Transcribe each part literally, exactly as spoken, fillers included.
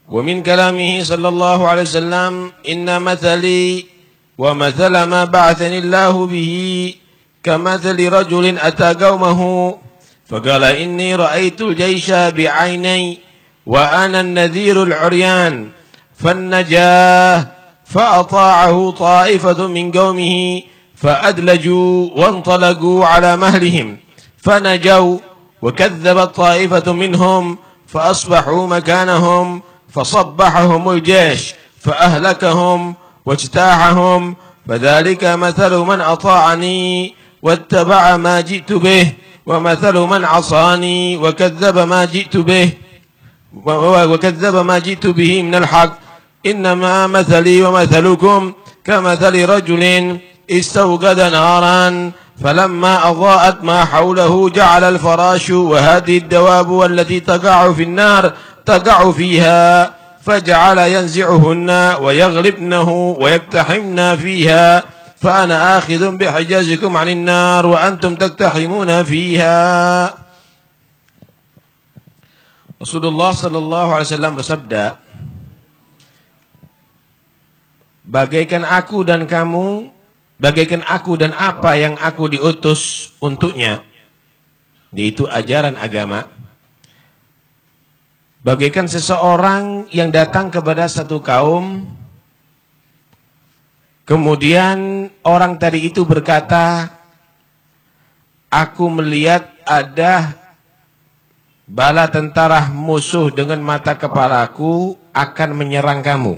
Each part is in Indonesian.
ومن كلامه صلى الله عليه وسلم إن مثلي ومثل ما بعثني الله به كمثل رجل أتى قومه فقال إني رأيت الجيش بعيني وأنا النذير العريان فالنجاه فأطاعه طائفة من قومه فأدلجوا وانطلقوا على مهلهم فنجوا وكذبت طائفة منهم فأصبحوا مكانهم فصبحهم الجيش فأهلكهم واجتاحهم فذلك مثل من أطاعني واتبع ما جئت به ومثل من عصاني وكذب ما جئت به وكذب ما جئت به من الحق إنما مثلي ومثلكم كمثل رجل استوقد نارا فلما أضاءت ما حوله جعل الفراش وهذه الدواب والتي تقع في النار تقع فيها فجعل ينزعهن ويغلبنه ويقتحمن فيها فأنا آخذ بحجازكم عن النار وأنتم تقتحمون فيها. Rasulullah sallallahu alaihi wasallam bersabda, bagaikan aku dan kamu, bagaikan aku dan apa yang aku diutus untuknya, yaitu ajaran agama. Bagaikan seseorang yang datang kepada satu kaum, kemudian orang tadi itu berkata, aku melihat ada bala tentara musuh dengan mata kepalaku akan menyerang kamu.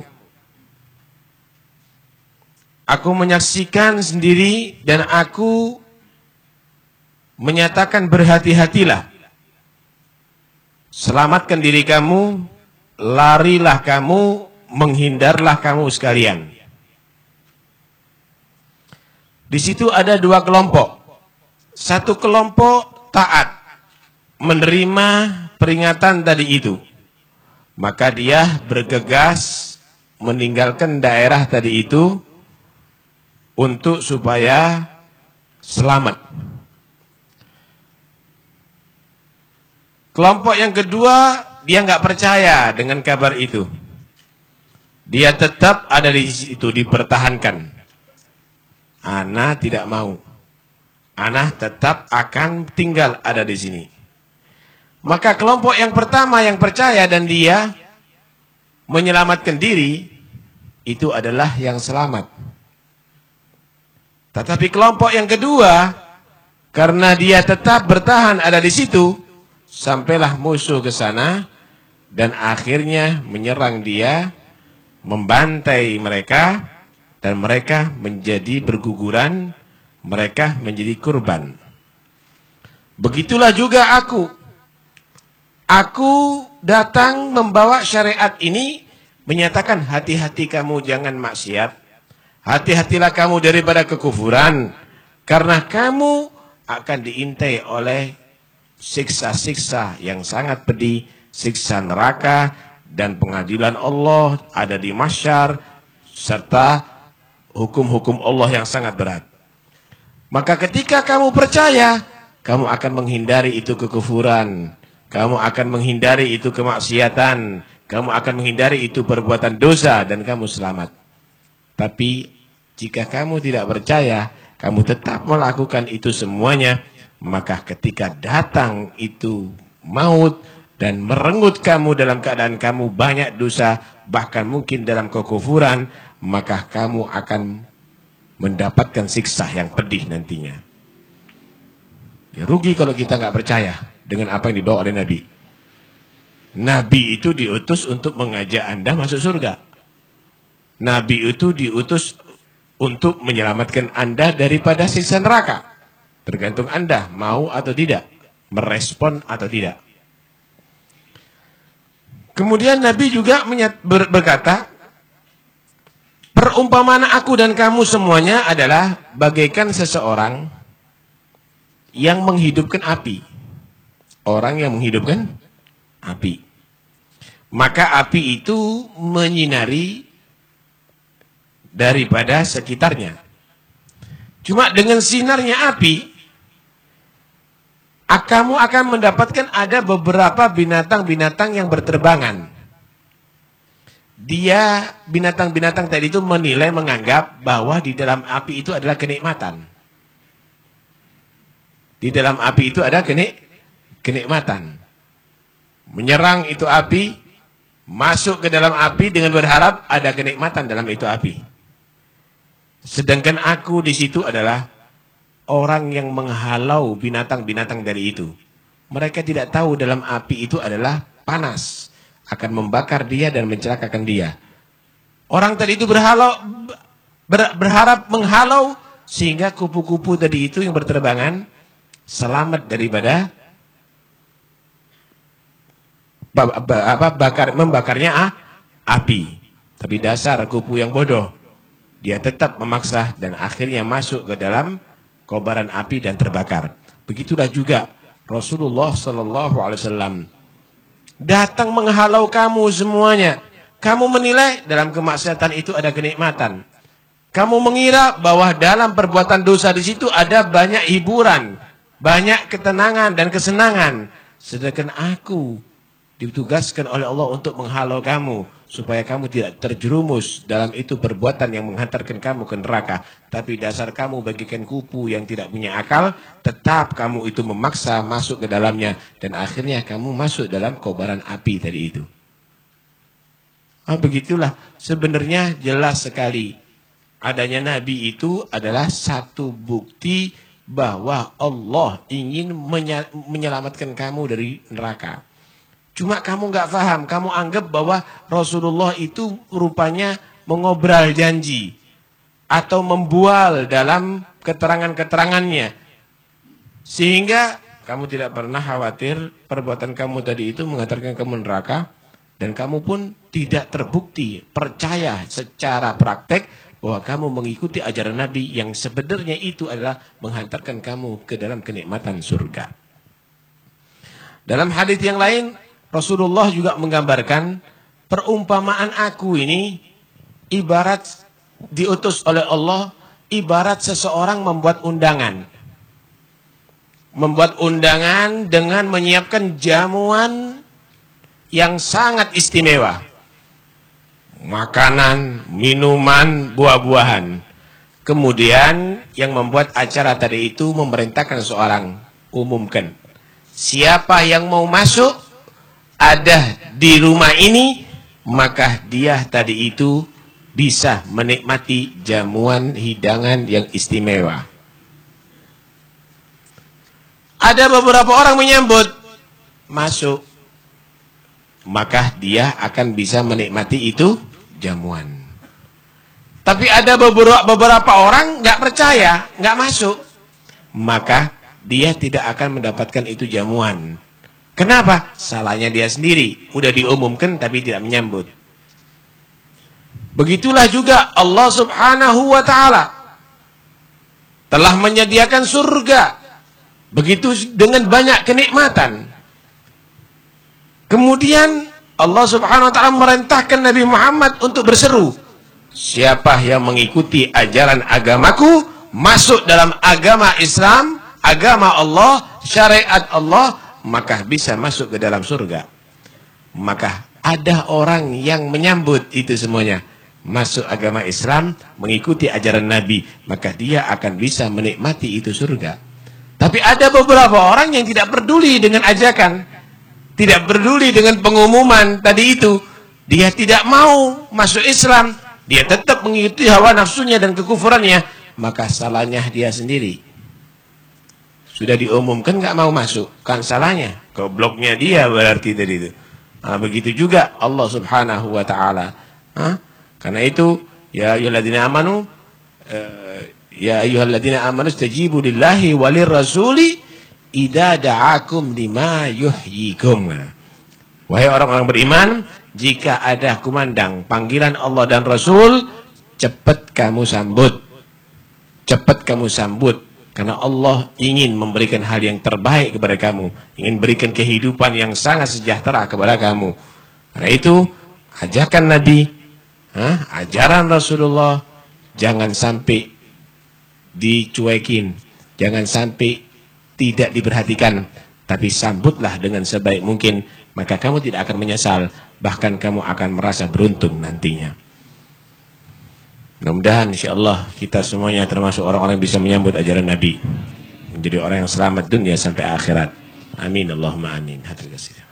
Aku menyaksikan sendiri dan aku menyatakan berhati-hatilah. Selamatkan diri kamu, larilah kamu, menghindarlah kamu sekalian. Di situ ada dua kelompok. Satu kelompok taat, menerima peringatan tadi itu. Maka dia bergegas meninggalkan daerah tadi itu untuk supaya selamat. Kelompok yang kedua, dia nggak percaya dengan kabar itu. Dia tetap ada di situ, dipertahankan. Ana tidak mau. Ana tetap akan tinggal ada di sini. Maka kelompok yang pertama yang percaya dan dia menyelamatkan diri, itu adalah yang selamat. Tetapi kelompok yang kedua, karena dia tetap bertahan ada di situ, sampailah musuh ke sana dan akhirnya menyerang dia, membantai mereka, dan mereka menjadi berguguran, mereka menjadi kurban. Begitulah juga aku. Aku datang membawa syariat ini, menyatakan hati-hati kamu jangan maksiat. Hati-hatilah kamu daripada kekufuran, karena kamu akan diintai oleh siksa-siksa yang sangat pedih, siksa neraka dan pengadilan Allah ada di mahsyar, serta hukum-hukum Allah yang sangat berat. Maka ketika kamu percaya, kamu akan menghindari itu kekufuran, kamu akan menghindari itu kemaksiatan, kamu akan menghindari itu perbuatan dosa, dan kamu selamat. Tapi jika kamu tidak percaya, kamu tetap melakukan itu semuanya, maka ketika datang itu maut dan merenggut kamu dalam keadaan kamu banyak dosa, bahkan mungkin dalam kekufuran, maka kamu akan mendapatkan siksa yang pedih nantinya. Ya, rugi kalau kita nggak percaya dengan apa yang dibawa oleh Nabi. Nabi itu diutus untuk mengajak Anda masuk surga. Nabi itu diutus untuk menyelamatkan Anda daripada siksa neraka. Tergantung Anda mau atau tidak, merespon atau tidak. Kemudian Nabi juga berkata, perumpamaan aku dan kamu semuanya adalah bagaikan seseorang yang menghidupkan api. Orang yang menghidupkan api. Maka api itu menyinari daripada sekitarnya. Cuma dengan sinarnya api, kamu akan mendapatkan ada beberapa binatang-binatang yang berterbangan. dia binatang-binatang tadi itu menilai, menganggap bahwa di dalam api itu adalah kenikmatan. Di dalam api itu ada kenik, kenikmatan. Menyerang itu api, masuk ke dalam api dengan berharap ada kenikmatan dalam itu api. Sedangkan aku di situ adalah orang yang menghalau binatang-binatang dari itu. Mereka tidak tahu dalam api itu adalah panas, akan membakar dia dan mencelakakan dia. Orang tadi itu berhalau, ber, berharap menghalau sehingga kupu-kupu tadi itu yang berterbangan selamat daripada apa bakar membakarnya ah, api. Tapi dasar kupu yang bodoh, dia tetap memaksa dan akhirnya masuk ke dalam kobaran api dan terbakar. Begitulah juga Rasulullah Sallallahu Alaihi Wasallam datang menghalau kamu semuanya. Kamu menilai dalam kemaksiatan itu ada kenikmatan. Kamu mengira bahwa dalam perbuatan dosa di situ ada banyak hiburan, banyak ketenangan dan kesenangan. Sedangkan aku ditugaskan oleh Allah untuk menghalau kamu supaya kamu tidak terjerumus dalam itu perbuatan yang menghantarkan kamu ke neraka. Tapi dasar kamu bagikan kupu yang tidak punya akal, tetap kamu itu memaksa masuk ke dalamnya dan akhirnya kamu masuk dalam kobaran api tadi itu. Ah, begitulah sebenarnya jelas sekali adanya Nabi itu adalah satu bukti bahwa Allah ingin menyelamatkan kamu dari neraka. Cuma kamu nggak paham, kamu anggap bahwa Rasulullah itu rupanya mengobrol janji atau membual dalam keterangan-keterangannya, sehingga kamu tidak pernah khawatir perbuatan kamu tadi itu mengantarkan kamu neraka, dan kamu pun tidak terbukti percaya secara praktek bahwa kamu mengikuti ajaran Nabi yang sebenarnya itu adalah menghantarkan kamu ke dalam kenikmatan surga. Dalam hadis yang lain Rasulullah juga menggambarkan perumpamaan aku ini ibarat diutus oleh Allah, ibarat seseorang membuat undangan. Membuat undangan dengan menyiapkan jamuan yang sangat istimewa. Makanan, minuman, buah-buahan. Kemudian yang membuat acara tadi itu memerintahkan seorang, umumkan. Siapa yang mau masuk ada di rumah ini, maka dia tadi itu bisa menikmati jamuan hidangan yang istimewa. Ada beberapa orang menyambut, masuk, maka dia akan bisa menikmati itu jamuan. Tapi ada beberapa, beberapa orang nggak percaya, nggak masuk, maka dia tidak akan mendapatkan itu jamuan. Kenapa? Salahnya dia sendiri. Udah diumumkan tapi tidak menyambut. Begitulah juga Allah Subhanahu wa Ta'ala telah menyediakan surga. Begitu dengan banyak kenikmatan. Kemudian Allah Subhanahu wa Ta'ala merintahkan Nabi Muhammad untuk berseru, siapa yang mengikuti ajaran agamaku, masuk dalam agama Islam, agama Allah, syariat Allah, maka bisa masuk ke dalam surga. Maka ada orang yang menyambut itu semuanya, masuk agama Islam, mengikuti ajaran Nabi, maka dia akan bisa menikmati itu surga. Tapi ada beberapa orang yang tidak peduli dengan ajakan, tidak peduli dengan pengumuman tadi itu. Dia tidak mau masuk Islam, dia tetap mengikuti hawa nafsunya dan kekufurannya, maka salahnya dia sendiri. Sudah diumumkan nggak mau masuk, kan salahnya, gobloknya dia berarti tadi itu. Nah, begitu juga Allah Subhanahu wa Ta'ala. Nah, karena itu ya ayyuhalladzina amanu uh, ya ayyuhalladzina amanu istajibu lillahi walir rasuli idza da'akum lima yuhyikum. Wahai orang-orang beriman, jika ada kumandang panggilan Allah dan Rasul, cepat kamu sambut. Cepat kamu sambut. Karena Allah ingin memberikan hal yang terbaik kepada kamu. Ingin berikan kehidupan yang sangat sejahtera kepada kamu. Karena itu, ajakan Nabi, ha, ajaran Rasulullah, jangan sampai dicuekin. Jangan sampai tidak diperhatikan. Tapi sambutlah dengan sebaik mungkin. maka kamu tidak akan menyesal, bahkan kamu akan merasa beruntung nantinya. Mudah-mudahan insyaallah kita semuanya termasuk orang-orang yang bisa menyambut ajaran Nabi, menjadi orang yang selamat dunia sampai akhirat. Amin Allahumma amin. Hadir kasih.